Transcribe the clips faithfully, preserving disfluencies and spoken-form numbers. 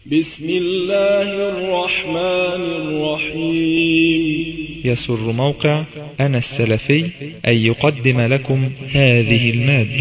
بسم الله الرحمن الرحيم. يسر موقع أنا السلفي أن يقدم لكم هذه المادة.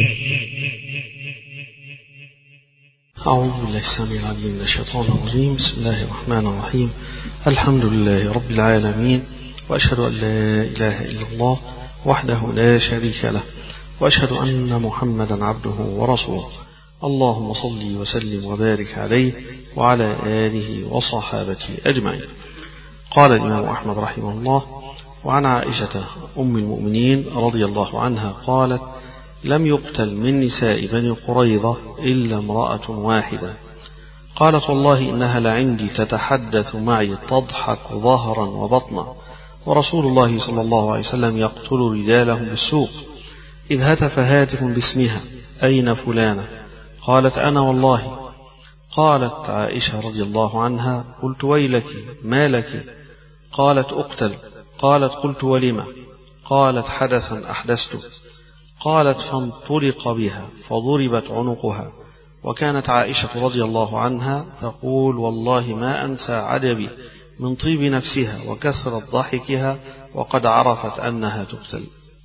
أعوذ بالله السميع العليم من الشيطان الرجيم. بسم الله الرحمن الرحيم. الحمد لله رب العالمين، وأشهد أن لا إله إلا الله وحده لا شريك له، وأشهد أن محمدا عبده ورسوله. اللهم صل وسلم وبارك عليه وعلى آله وصحابته أجمعين. قال الإمام أحمد رحمه الله: وعن عائشة أم المؤمنين رضي الله عنها قالت: لم يقتل من نساء بني قريظة إلا امرأة واحدة. قالت: والله إنها لعندي تتحدث معي تضحك ظهرا وبطنا، ورسول الله صلى الله عليه وسلم يقتل رجالهم بالسوق، إذ هتف هاتف باسمها: أين فلانة؟ قالت: أنا والله. قالت عائشة رضي الله عنها: قلت: ويلك ما لك؟ قالت: أقتل. قالت: قلت: ولم؟ قالت: حدثا أحدثت. قالت: فانطلق بها فضربت عنقها. وكانت عائشة رضي الله عنها تقول: والله ما أنسى عجبي من طيب نفسها وكثرة ضحكها وقد عرفت أنها تقتل.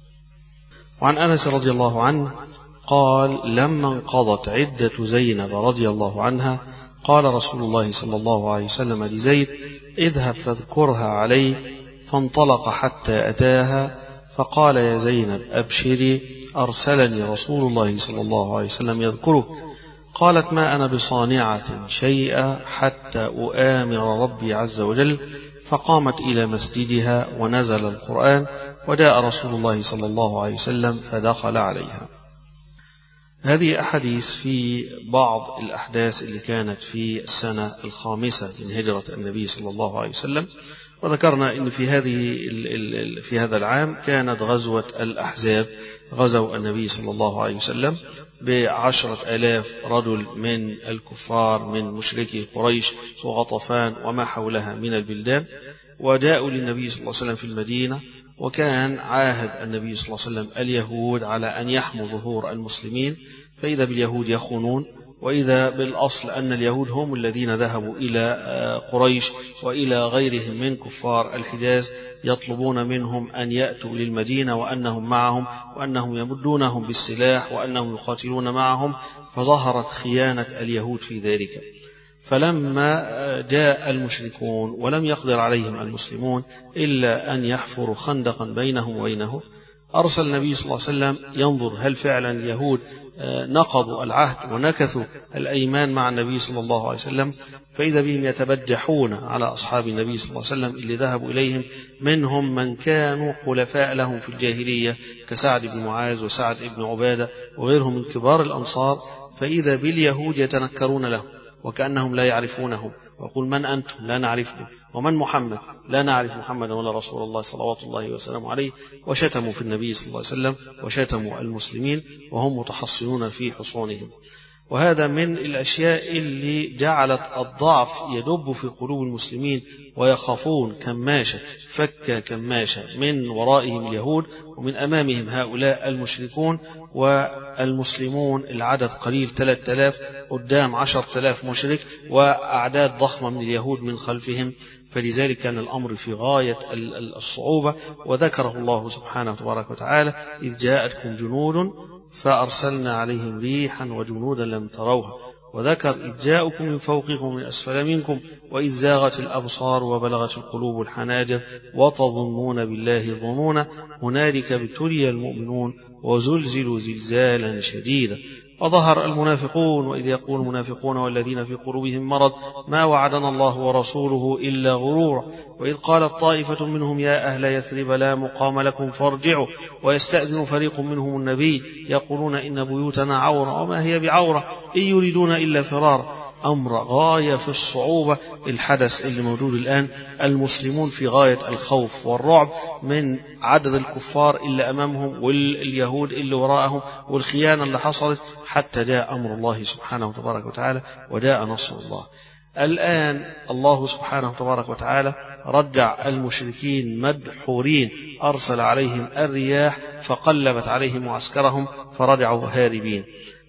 وعن أنس رضي الله عنه قال: لما انقضت عدة زينب رضي الله عنها قال رسول الله صلى الله عليه وسلم لزيد: اذهب فاذكرها علي. فانطلق حتى أتاها فقال: يا زينب أبشري، أرسلني رسول الله صلى الله عليه وسلم يذكرك. قالت: ما أنا بصانعة شيئا حتى أؤامر ربي عز وجل. فقامت إلى مسجدها ونزل القرآن، وجاء رسول الله صلى الله عليه وسلم فدخل عليها. هذه أحاديث في بعض الأحداث اللي كانت في السنة الخامسة من هجرة النبي صلى الله عليه وسلم. وذكرنا أن في هذه في هذا العام كانت غزوة الأحزاب، غزوا النبي صلى الله عليه وسلم بعشرة آلاف رجل من الكفار من مشركي قريش وغطفان وما حولها من البلدان، وجاءوا للنبي صلى الله عليه وسلم في المدينة. وكان عاهد النبي صلى الله عليه وسلم اليهود على أن يحموا ظهور المسلمين، فإذا باليهود يخونون، وإذا بالأصل أن اليهود هم الذين ذهبوا إلى قريش وإلى غيرهم من كفار الحجاز يطلبون منهم أن يأتوا للمدينة وأنهم معهم وأنهم يمدونهم بالسلاح وأنهم يقاتلون معهم، فظهرت خيانة اليهود في ذلك. فلما جاء المشركون ولم يقدر عليهم المسلمون إلا أن يحفروا خندقا بينهم وبينه، أرسل النبي صلى الله عليه وسلم ينظر هل فعلا اليهود نقضوا العهد ونكثوا الأيمان مع النبي صلى الله عليه وسلم. فإذا بهم يتبجحون على أصحاب النبي صلى الله عليه وسلم اللي ذهبوا إليهم، منهم من كانوا خلفاء لهم في الجاهلية كسعد بن معاذ وسعد بن عبادة وغيرهم من كبار الأنصار. فإذا باليهود يتنكرون لهم وكأنهم لا يعرفونهم، ويقول: من أنتم؟ لا نعرفكم. ومن محمد؟ لا نعرف محمدا ولا رسول الله صلوات الله وسلامه عليه. وشتموا في النبي صلى الله عليه وسلم وشتموا المسلمين وهم متحصنون في حصونهم. وهذا من الأشياء اللي جعلت الضعف يدب في قلوب المسلمين ويخافون كماشة فك كماشة من ورائهم اليهود ومن أمامهم هؤلاء المشركون، والمسلمون العدد قليل ثلاثة آلاف قدام عشرة آلاف مشرك وأعداد ضخمة من اليهود من خلفهم. فلذلك كان الأمر في غاية الصعوبة. وذكره الله سبحانه وتبارك وتعالى: إذ جاءتكم جنود فأرسلنا عليهم ريحا وجنودا لم تروها. وذكر: إذ جاءكم من فوقكم ومن أسفل منكم وإذ زاغت الأبصار وبلغت القلوب الحناجر وتظنون بالله الظنون هنالك ابتلي المؤمنون وزلزلوا زلزالا شديدا. وظهر المنافقون: وإذ يقول المنافقون والذين في قلوبهم مرض ما وعدنا الله ورسوله إلا غرورا. وإذ قالت طائفة منهم يا أهل يثرب لا مقام لكم فارجعوا ويستأذن فريق منهم النبي يقولون إن بيوتنا عورة وما هي بعورة إن يريدون إلا فرارا. أمر غاية في الصعوبة الحدث اللي موجود الآن. المسلمون في غاية الخوف والرعب من عدد الكفار اللي أمامهم واليهود اللي وراءهم والخيانة اللي حصلت، حتى جاء أمر الله سبحانه وتبارك وتعالى وجاء نصر الله. الآن الله سبحانه وتبارك وتعالى رجع المشركين مدحورين، أرسل عليهم الرياح فقلبت عليهم معسكرهم فرجعوا هاربين.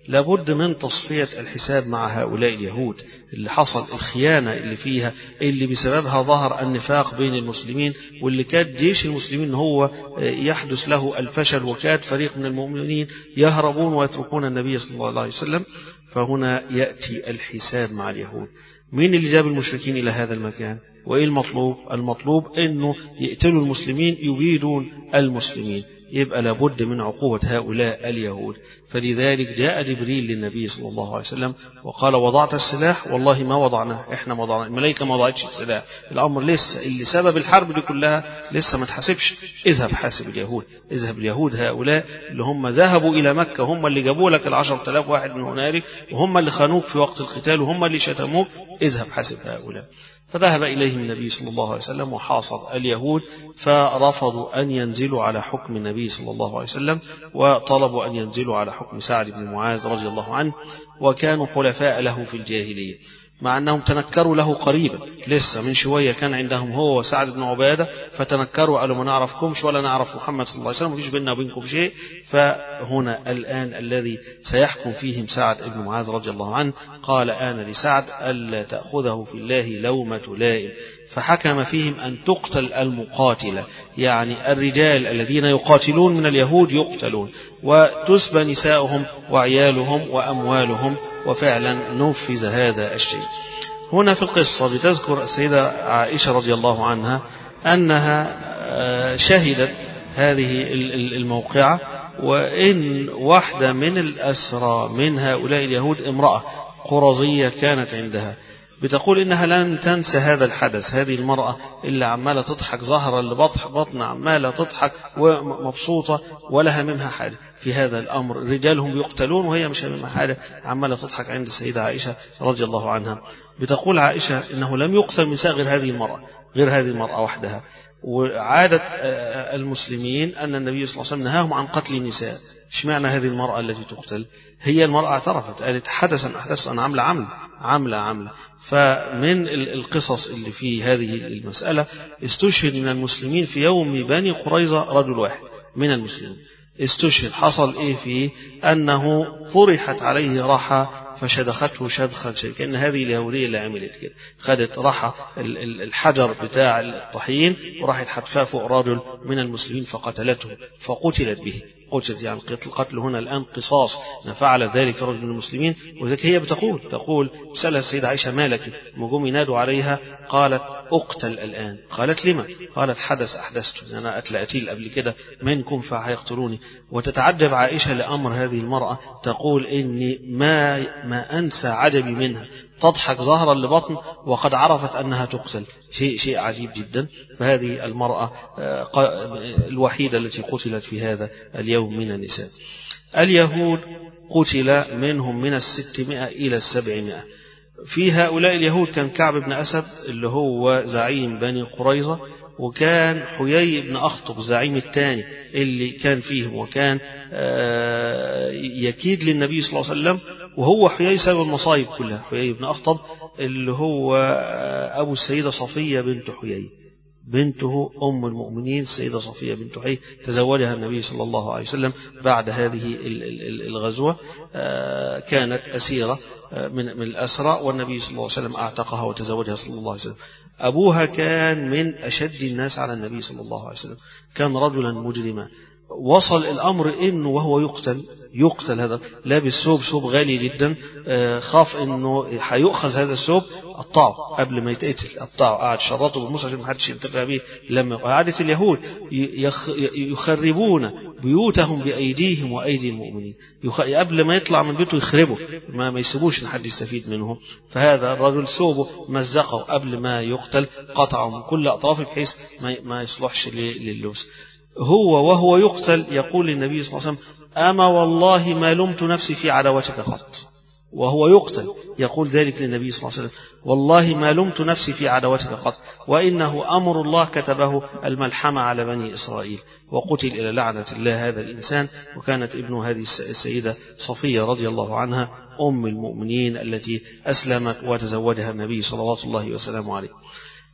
لابد من تصفية الحساب مع هؤلاء اليهود اللي حصل الخيانة اللي فيها، اللي بسببها ظهر النفاق بين المسلمين، واللي كاد جيش المسلمين هو يحدث له الفشل، وكاد فريق من المؤمنين يهربون ويتركون النبي صلى الله عليه وسلم. فهنا يأتي الحساب مع اليهود. مين اللي جاب المشركين إلى هذا المكان؟ وإيه المطلوب؟ المطلوب أنه يقتلوا المسلمين يبيدون المسلمين، يبقى لابد من عقوبة هؤلاء اليهود. فلذلك جاء جبريل للنبي صلى الله عليه وسلم وقال وضعت السلاح؟ والله ما وضعناه، احنا ما وضعنا، الملائكة ما وضعتش السلاح، الأمر لسه اللي سبب الحرب دي كلها لسه ما تحاسبش. اذهب حاسب اليهود، اذهب اليهود هؤلاء اللي هم ذهبوا إلى مكة، هم اللي جابوا لك العشر تلاف واحد من هنالك، وهم اللي خانوك في وقت القتال، وهم اللي شتموك، اذهب حاسب هؤلاء. فذهب إليهم النبي صلى الله عليه وسلم وحاصر اليهود، فرفضوا أن ينزلوا على حكم النبي صلى الله عليه وسلم، وطلبوا أن ينزلوا على حكم سعد بن معاذ رضي الله عنه، وكانوا حلفاء له في الجاهلية، مع أنهم تنكروا له قريبا، لسه من شوية كان عندهم هو وسعد بن عبادة، فتنكروا قالوا ما نعرفكمش ولا نعرف محمد صلى الله عليه وسلم، مفيش بيننا وبينكم شيء. فهنا الآن الذي سيحكم فيهم سعد بن معاذ رضي الله عنه قال آن لسعد ألا تأخذه في الله لومة لائم، فحكم فيهم أن تقتل المقاتلة، يعني الرجال الذين يقاتلون من اليهود يقتلون، وتسبى نساؤهم وعيالهم وأموالهم. وفعلا نفذ هذا الشيء. هنا في القصة بتذكر السيدة عائشة رضي الله عنها أنها شهدت هذه الموقعة، وإن واحدة من الأسرى من هؤلاء اليهود امرأة قرظية كانت عندها، بتقول إنها لن تنسى هذا الحدث، هذه المرأة اللي عمالة تضحك ظهرا لبطن عمالة تضحك ومبسوطة ولا هممها حاجة في هذا الأمر، رجالهم يقتلون وهي مش هممها حاجة، عمالة تضحك عند السيدة عائشة رضي الله عنها. بتقول عائشة إنه لم يقتل من غير هذه المرأة، غير هذه المرأة وحدها. وعادة المسلمين أن النبي صلى الله عليه وسلم نهاهم عن قتل النساء. اشمعنى هذه المرأة التي تقتل؟ هي المرأة اعترفت، قالت حدثا أحدث أنا عاملة عمل عاملة عاملة. فمن القصص اللي في هذه المسألة استشهد من المسلمين في يوم بني قريظة رجل واحد من المسلمين استشهد. حصل إيه فيه؟ أنه طرحت عليه رحى فشدخته شدخا شيء، كأن هذه اليهودية اللي عملت كده، خدت رحى الحجر بتاع الطحين وراحت حتفاه فوق رجل من المسلمين فقتلته، فقتلت به، قتلت يعني القتل هنا الآن قصاص، فعل ذلك في رجل من المسلمين. وذلك هي بتقول تقول سألها السيدة عائشة مالك، مجوم ينادوا عليها قالت أقتل الآن. قالت لما؟ قالت حدث أحدثته، أنا قتل قتيل قبل كده منكم فهيقتلوني. وتتعجب عائشة لأمر هذه المرأة، تقول إني ما ما أنسى عجبي منها، تضحك ظهرا لبطن وقد عرفت أنها تقتل، شيء شيء عجيب جدا. فهذه المرأة الوحيدة التي قتلت في هذا اليوم من النساء. اليهود قتل منهم من الستمائة إلى السبعمائة. في هؤلاء اليهود كان كعب بن أسد اللي هو زعيم بني قريظة، وكان حيي بن أخطب الزعيم الثاني اللي كان فيهم، وكان يكيد للنبي صلى الله عليه وسلم، وهو حيي سبب المصايب كلها. حيي بن أخطب اللي هو أبو السيدة صفية بنت حيي، بنته أم المؤمنين السيدة صفية بنت حيي، تزوجها النبي صلى الله عليه وسلم بعد هذه الغزوة، كانت أسيرة من الأسرى، والنبي صلى الله عليه وسلم أعتقها وتزوجها صلى الله عليه وسلم. أبوها كان من أشد الناس على النبي صلى الله عليه وسلم، كان رجلا مجرما. وصل الأمر إنه وهو يقتل يقتل هذا لابس ثوب ثوب غالي جدا، خاف إنه هيؤخذ هذا الثوب، قطعه قبل ما يتقتل، قطعه، قاعد شرطه بالمصحف عشان ما حدش ينتفع به. لما عادة اليهود يخربون بيوتهم بأيديهم وأيدي المؤمنين، قبل ما يطلع من بيته يخربه، ما ما يسيبوش إن حد يستفيد منه. فهذا الرجل ثوبه مزقه قبل ما يقتل، قطعه من كل أطرافه بحيث ما يصلحش لللبس. هو وهو يقتل يقول للنبي صلى الله عليه وسلم أما والله ما لمت نفسي في عداوتك قط. وهو يقتل يقول ذلك للنبي صلى الله عليه وسلم والله ما لمت نفسي في عداوتك قط، وإنه أمر الله كتبه الملحمة على بني إسرائيل. وقتل إلى لعنة الله هذا الإنسان. وكانت ابن هذه السيدة صفية رضي الله عنها أم المؤمنين التي أسلمت وتزوجها النبي صلوات الله وسلامه عليه.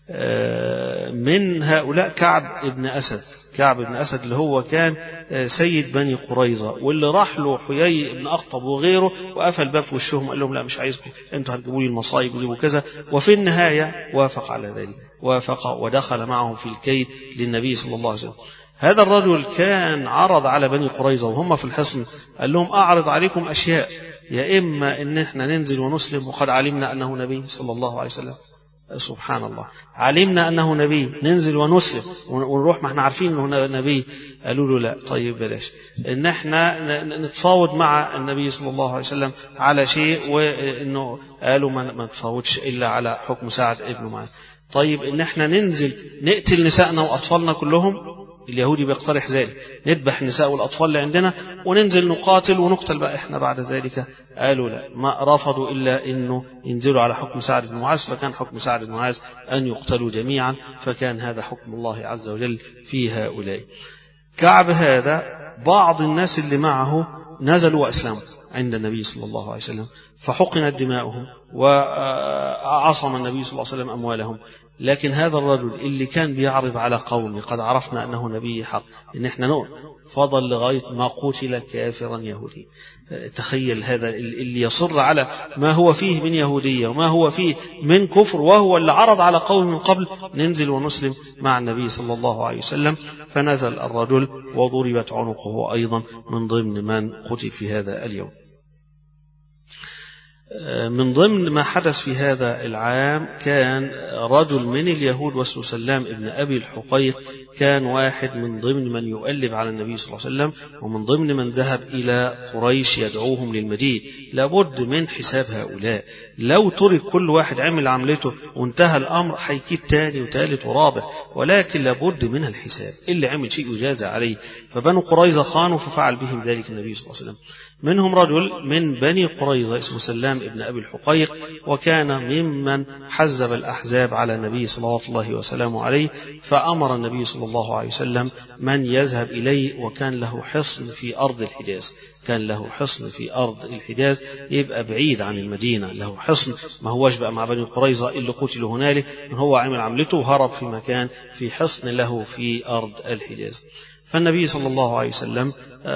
من هؤلاء كعب ابن أسد. كعب ابن أسد اللي هو كان سيد بني قريظة، واللي راح له حيي ابن أخطب وغيره وقفل الباب في وشهم قال لهم لا مش عايزكم، انتوا هتجيبوا لي المصايب وجيبوا كذا. وفي النهاية وافق على ذلك، وافق ودخل معهم في الكيد للنبي صلى الله عليه وسلم. هذا الرجل كان عرض على بني قريظة وهم في الحصن، قال لهم أعرض عليكم أشياء، يا إما إن احنا ننزل ونسلم وقد علمنا أنه نبي صلى الله عليه وسلم. سبحان الله، علمنا أنه نبي ننزل ونسلم ونروح، ما احنا عارفين أنه نبي. قالوا له لا، طيب بلاش إن احنا نتفاوض مع النبي صلى الله عليه وسلم على شيء، وإنه قالوا ما نتفاوضش إلا على حكم سعد ابن معاذ. طيب إن احنا ننزل نقتل نسائنا وأطفالنا كلهم، اليهودي بيقترح ذلك، نذبح النساء والأطفال اللي عندنا وننزل نقاتل ونقتل بقى إحنا بعد ذلك. قالوا لا، ما رفضوا إلا إنه ينزلوا على حكم سعد بن معاذ، فكان حكم سعد بن معاذ أن يقتلوا جميعا، فكان هذا حكم الله عز وجل في هؤلاء. كعب هذا بعض الناس اللي معه نزلوا وأسلموا عند النبي صلى الله عليه وسلم، فحقنت دماؤهم وعصم النبي صلى الله عليه وسلم أموالهم. لكن هذا الرجل اللي كان بيعرض على قوم قد عرفنا أنه نبي حق، إن احنا نؤمن، فضل لغاية ما قتل كافرا يهودي. تخيل هذا اللي يصر على ما هو فيه من يهودية وما هو فيه من كفر، وهو اللي عرض على قوم من قبل ننزل ونسلم مع النبي صلى الله عليه وسلم. فنزل الرجل وضربت عنقه أيضا من ضمن من قتل في هذا اليوم. من ضمن ما حدث في هذا العام كان رجل من اليهود واسمه سلام ابن أبي الحقيق، كان واحد من ضمن من يؤلب على النبي صلى الله عليه وسلم، ومن ضمن من ذهب إلى قريش يدعوهم للمدينة. لابد من حساب هؤلاء، لو ترك كل واحد عمل عملته وانتهى الأمر هيكيد تاني وثالث ورابع، ولكن لابد من الحساب، اللي عمل شيء يجازى عليه. فبنو قريظة خانوا ففعل بهم ذلك النبي صلى الله عليه وسلم. منهم رجل من بني قريظة اسمه سلام ابن أبي الحقيق، وكان ممن حزب الأحزاب على النبي صلى الله وسلامه عليه، فأمر النبي صلى الله عليه وسلم من يذهب إليه، وكان له حصن في أرض الحجاز، كان له حصن في أرض الحجاز، يبقى بعيد عن المدينة، له حصن، ما هوش بقى مع بني قريظة اللي قتلوا هنالك، هو عمل عملته وهرب في مكان في حصن له في أرض الحجاز. فالنبي صلى الله عليه وسلم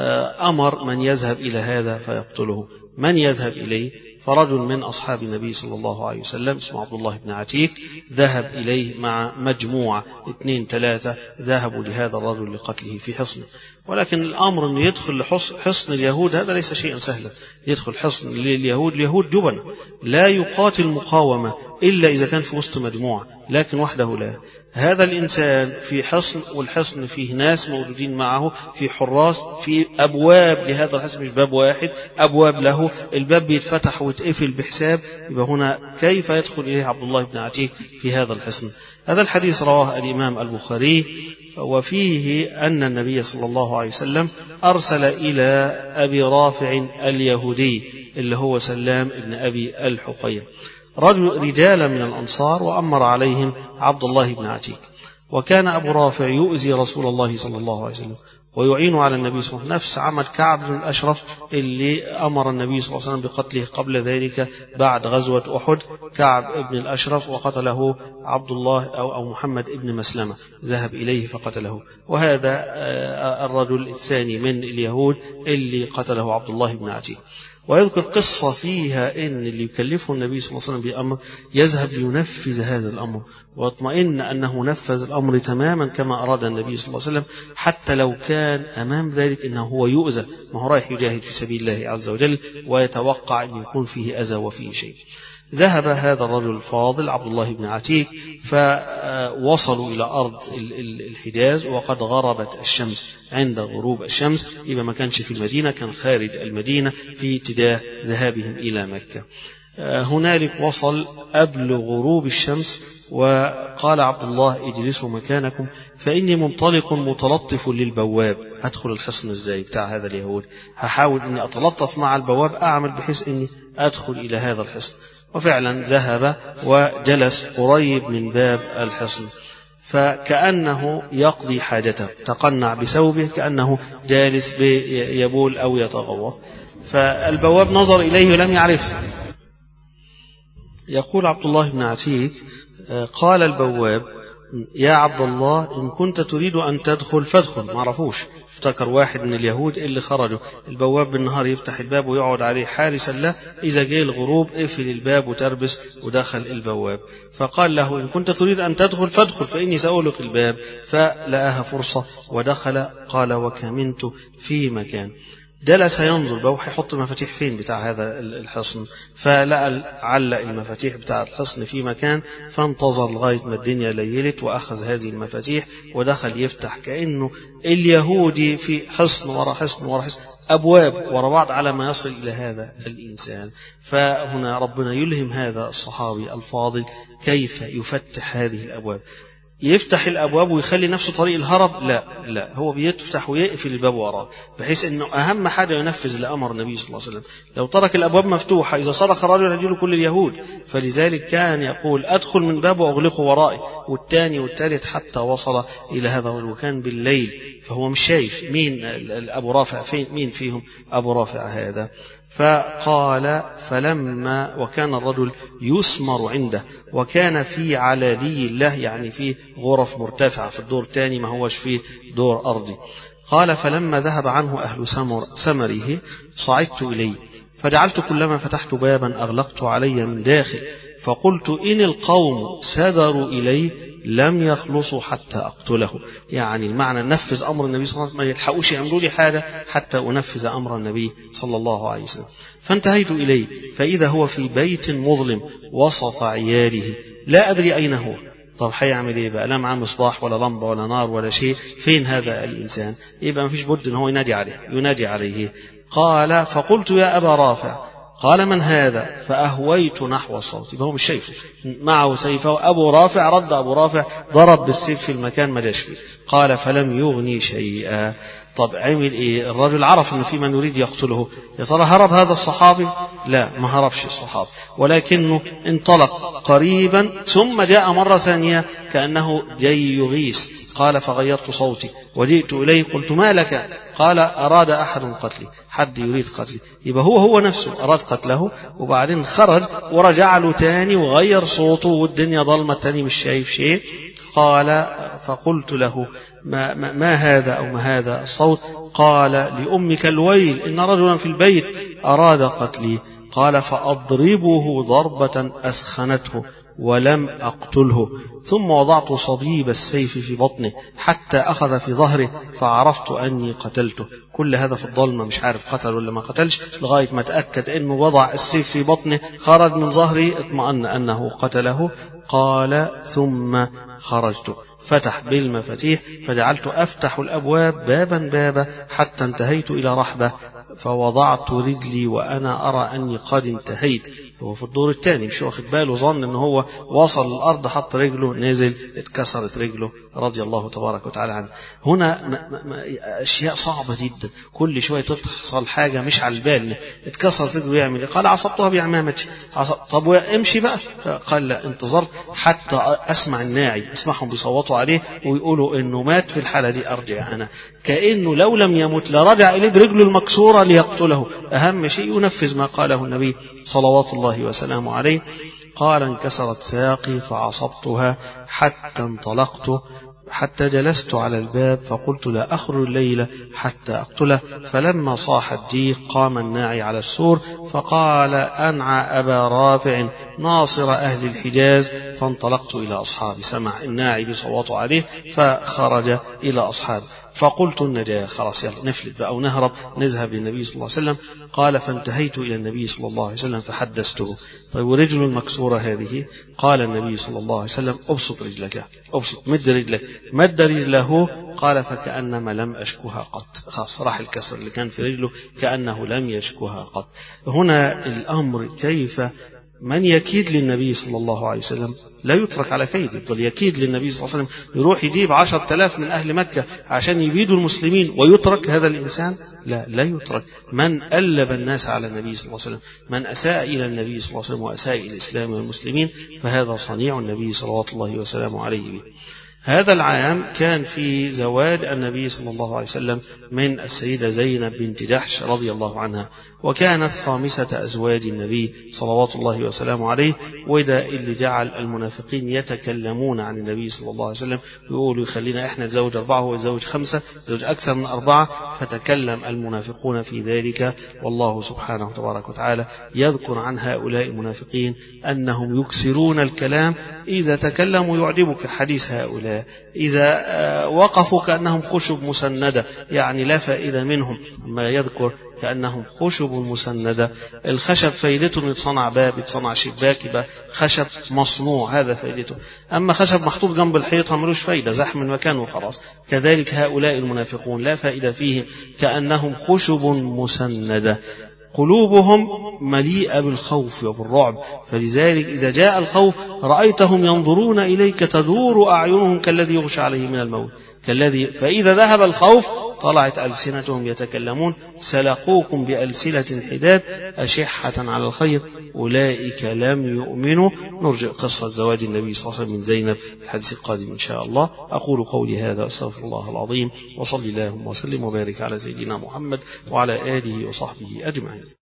أمر من يذهب إلى هذا فيقتله. من يذهب إليه؟ فرجل من أصحاب النبي صلى الله عليه وسلم اسمه عبد الله بن عتيك، ذهب إليه مع مجموعة اثنين ثلاثة، ذهبوا لهذا الرجل لقتله في حصنه. ولكن الأمر أن يدخل لحصن اليهود هذا ليس شيئا سهلا. يدخل حصن لليهود، اليهود جبن، لا يقاتل مقاومة إلا إذا كان في وسط مجموعة، لكن وحده لا. هذا الإنسان في حصن، والحصن فيه ناس موجودين معه، في حراس، في أبواب لهذا الحصن، مش باب واحد، أبواب له، الباب بيتفتح ويتقفل بحساب. يبقى هنا كيف يدخل إليه عبد الله بن عتيك في هذا الحصن؟ هذا الحديث رواه الإمام البخاري، وفيه أن النبي صلى الله عليه وسلم أرسل إلى أبي رافع اليهودي اللي هو سلام بن أبي الحقيق رجل رجالا من الأنصار، وأمر عليهم عبد الله بن عتيك. وكان أبو رافع يؤذي رسول الله صلى الله عليه وسلم ويعين على النبي صلى الله عليه وسلم، نفس عمل كعب بن الأشرف اللي أمر النبي صلى الله عليه وسلم بقتله قبل ذلك بعد غزوة أحد، كعب بن الأشرف، وقتله عبد الله أو, أو محمد بن مسلمة، ذهب إليه فقتله. وهذا الرجل الثاني من اليهود اللي قتله عبد الله بن عتيك. ويذكر قصة فيها إن اللي يكلفه النبي صلى الله عليه وسلم بأمر يذهب لينفذ هذا الأمر، واطمئن أنه نفذ الأمر تماما كما أراد النبي صلى الله عليه وسلم، حتى لو كان أمام ذلك أنه هو يؤذى، ما هو رايح يجاهد في سبيل الله عز وجل ويتوقع أن يكون فيه أذى وفيه شيء. ذهب هذا الرجل الفاضل عبد الله بن عتيك، فوصلوا إلى أرض الحجاز وقد غربت الشمس. عند غروب الشمس يبقى ما كانش في المدينة، كان خارج المدينة في اتجاه ذهابهم إلى مكة. هنالك وصل قبل غروب الشمس، وقال عبد الله اجلسوا مكانكم فإني منطلق متلطف للبواب. أدخل الحصن ازاي بتاع هذا اليهود؟ هحاول أني أتلطف مع البواب، أعمل بحيث أني أدخل إلى هذا الحصن. وفعلا ذهب وجلس قريب من باب الحصن، فكأنه يقضي حاجته، تقنع بثوبه كأنه جالس يبول أو يتغوط. فالبواب نظر إليه ولم يعرفه، يقول عبد الله بن عتيك قال البواب يا عبد الله إن كنت تريد أن تدخل فادخل. ما عرفوش، افتكر واحد من اليهود اللي خرجوا. البواب بالنهار يفتح الباب ويقعد عليه حارسا له، إذا جاء الغروب اقفل الباب وتربس، ودخل البواب. فقال له إن كنت تريد أن تدخل فادخل فإني سأغلق الباب. فلقاها فرصة ودخل. قال وكمنت في مكان. جلس ينظر بقى هيحط المفاتيح فين بتاع هذا الحصن، فلقى علق المفاتيح بتاع الحصن في مكان، فانتظر لغاية ما الدنيا ليلت وأخذ هذه المفاتيح ودخل يفتح. كأنه اليهودي في حصن ورا حصن ورا حصن، أبواب ورا بعض على ما يصل إلى هذا الإنسان. فهنا ربنا يلهم هذا الصحابي الفاضل كيف يفتح هذه الأبواب. يفتح الأبواب ويخلي نفسه طريق الهرب؟ لا لا، هو بيفتح ويقفل الباب وراه، بحيث أنه أهم حاجة ينفذ لأمر النبي صلى الله عليه وسلم. لو ترك الأبواب مفتوحة إذا صرخ رجل يجيله كل اليهود. فلذلك كان يقول أدخل من باب وأغلقه ورائي، والثاني والثالث حتى وصل إلى هذا. وكان بالليل فهو مش شايف مين أبو رافع، فين مين فيهم أبو رافع هذا. فقال فلما وكان الرجل يسمر عنده، وكان في علالي الله، يعني في غرف مرتفعة في الدور الثاني، ما هوش في دور أرضي. قال فلما ذهب عنه أهل سمر سمره صعدت إليه، فجعلت كلما فتحت بابا أغلقت علي من داخل، فقلت إن القوم سدروا إليه لم يخلصوا حتى أقتله. يعني المعنى نفذ أمر النبي صلى الله عليه وسلم، ما يلحقوش يعملوا لي حاجة حتى أنفذ أمر النبي صلى الله عليه وسلم. فانتهيت إليه فإذا هو في بيت مظلم وسط عياله لا أدري أين هو. طب هيعمل ايه بقى؟ لا معاه مصباح ولا لمبه ولا نار ولا شيء، فين هذا الإنسان؟ يبقى مفيش بد ان هو ينادي عليه ينادي عليه. قال فقلت يا أبا رافع. قال من هذا؟ فأهويت نحو الصوت، يبقى هو مش شايفه، معه سيفه. أبو رافع رد أبو رافع ضرب بالسيف في المكان ما جاش فيه. قال فلم يغني شيئا. طب عمل ايه؟ الرجل عرف ان في من يريد يقتله. يا ترى هرب هذا الصحابي؟ لا، ما هربش الصحابي، ولكنه انطلق قريبا ثم جاء مرة ثانية كأنه جاي يغيث. قال فغيرت صوتي وجئت إليه قلت ما لك؟ قال أراد أحد قتلي، حد يريد قتلي. يبقى هو هو نفسه أراد قتله، وبعدين خرج ورجع له تاني وغير صوته والدنيا ظلمة تاني مش شايف شيء. قال فقلت له ما, ما, ما هذا أو ما هذا الصوت؟ قال لأمك الويل إن رجلا في البيت أراد قتلي. قال فأضربه ضربة أسخنته ولم أقتله، ثم وضعت صبيب السيف في بطنه حتى أخذ في ظهره فعرفت أني قتلته. كل هذا في الظلمة، مش عارف قتل ولا ما قتلش، لغاية ما تأكد أنه وضع السيف في بطنه خرج من ظهره اطمأن أنه قتله. قال ثم خرجت فتح بالمفاتيح فجعلت أفتح الأبواب بابا بابا حتى انتهيت إلى رحبة، فوضعت رجلي وأنا أرى أني قد انتهيت. هو في الدور الثاني مش واخد باله، ظن أنه هو وصل الأرض، حط رجله نزل اتكسرت رجله رضي الله تبارك وتعالى عنه. هنا م- م- أشياء صعبة جدا، كل شوية تحصل حاجة مش على البال. اتكسرت رجله يعمل إيه؟ قال عصبتها بعمامتي. عصب... طب امشي بقى. قال لا، انتظرت حتى أسمع الناعي، أسمعهم بيصوتوا عليه ويقولوا إنه مات، في الحالة دي أرجع أنا. كأنه لو لم يمت لرجع إليه برجله المكسورة ليقتله. أهم شيء ينفذ ما قاله النبي صلوات الله وسلامه عليه. قال انكسرت ساقي فعصبتها حتى انطلقت حتى جلست على الباب فقلت لا أخرج الليلة حتى أقتله. فلما صاح الديك قام الناعي على السور فقال أنعى أبا رافع ناصر أهل الحجاز. فانطلقت إلى أصحابي، سمع الناعي بصوته عليه فخرج إلى أصحابه. فقلت النجاة، خلاص يلا نفلت بقى ونهرب نذهب للنبي صلى الله عليه وسلم. قال فانتهيت إلى النبي صلى الله عليه وسلم فحدثته. طيب ورجل المكسورة هذه؟ قال النبي صلى الله عليه وسلم أبسط رجلك، أبسط مد رجلك. مد رجله قال فكأنما لم أشكها قط، خلاص راح الكسر اللي كان في رجله كأنه لم يشكها قط. هنا الأمر كيف من يكيد للنبي صلى الله عليه وسلم لا يترك على كيد، يفضل يكيد للنبي صلى الله عليه وسلم، يروح يجيب عشرة آلاف من أهل مكة عشان يبيدوا المسلمين ويترك هذا الإنسان؟ لا لا يترك. من ألب الناس على النبي صلى الله عليه وسلم، من أساء إلى النبي صلى الله عليه وسلم وأساء إلى الإسلام والمسلمين، فهذا صنيع النبي صلوات الله وسلامه عليه به. هذا العام كان في زواج النبي صلى الله عليه وسلم من السيدة زينب بنت جحش رضي الله عنها، وكانت خامسة أزواج النبي صلوات الله وسلامه عليه. وده اللي جعل المنافقين يتكلمون عن النبي صلى الله عليه وسلم، يقولوا يخلينا احنا نتزوج أربعة وهو يتزوج خمسة، يتزوج أكثر من أربعة، فتكلم المنافقون في ذلك. والله سبحانه تبارك وتعالى يذكر عن هؤلاء المنافقين أنهم يكثرون الكلام، إذا تكلموا يعجبك حديث هؤلاء، إذا وقفوا كأنهم خشب مسندة، يعني لا فائدة منهم. ما يذكر كأنهم خشب مسندة، الخشب فائدته يتصنع باب، يتصنع شباك، يبقى خشب مصنوع، هذا فائدته. أما خشب محطوط جنب الحيطة ملوش فائدة، زحم من مكانه وخلاص. كذلك هؤلاء المنافقون لا فائدة فيهم، كأنهم خشب مسندة، قلوبهم مليئة بالخوف وبالرعب. فلذلك إذا جاء الخوف رأيتهم ينظرون إليك تدور أعينهم كالذي يغشى عليه من الموت، كالذي فإذا ذهب الخوف طلعت ألسنتهم يتكلمون، سلقوكم بألسنة حداد أشحة على الخير أولئك لم يؤمنوا. نرجع قصة زواج النبي صلى الله عليه وسلم من زينب في الحديث القادم إن شاء الله. أقول قولي هذا أستغفر الله العظيم، وصلي اللهم وسلم وبارك على سيدنا محمد وعلى آله وصحبه أجمعين.